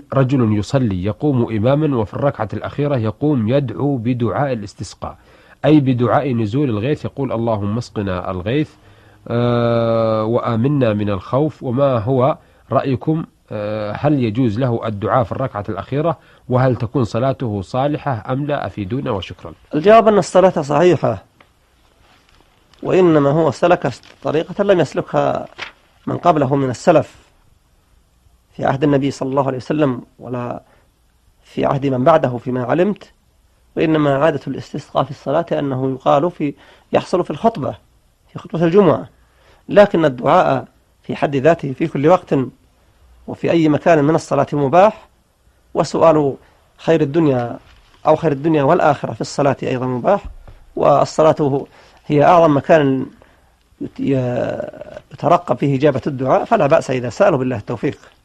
رجل يصلي يقوم إماما، وفي الركعة الأخيرة يقوم يدعو بدعاء الاستسقاء، أي بدعاء نزول الغيث، يقول اللهم اسقنا الغيث وآمنا من الخوف. وما هو رأيكم؟ هل يجوز له الدعاء في الركعة الأخيرة؟ وهل تكون صلاته صالحة أم لا؟ أفيدونا وشكرا. الجواب أن الصلاة صحيحة، وإنما هو سلك طريقة لم يسلكها من قبله من السلف في عهد النبي صلى الله عليه وسلم ولا في عهد من بعده فيما علمت. وإنما عادة الاستسقاء في الصلاة أنه يحصل في الخطبة، في خطبة الجمعة، لكن الدعاء في حد ذاته في كل وقت وفي أي مكان من الصلاة مباح، وسؤال خير الدنيا أو خير الدنيا والآخرة في الصلاة أيضا مباح، والصلاة هي أعظم مكان يترقب فيه إجابة الدعاء، فلا بأس إذا سألوا بالله التوفيق.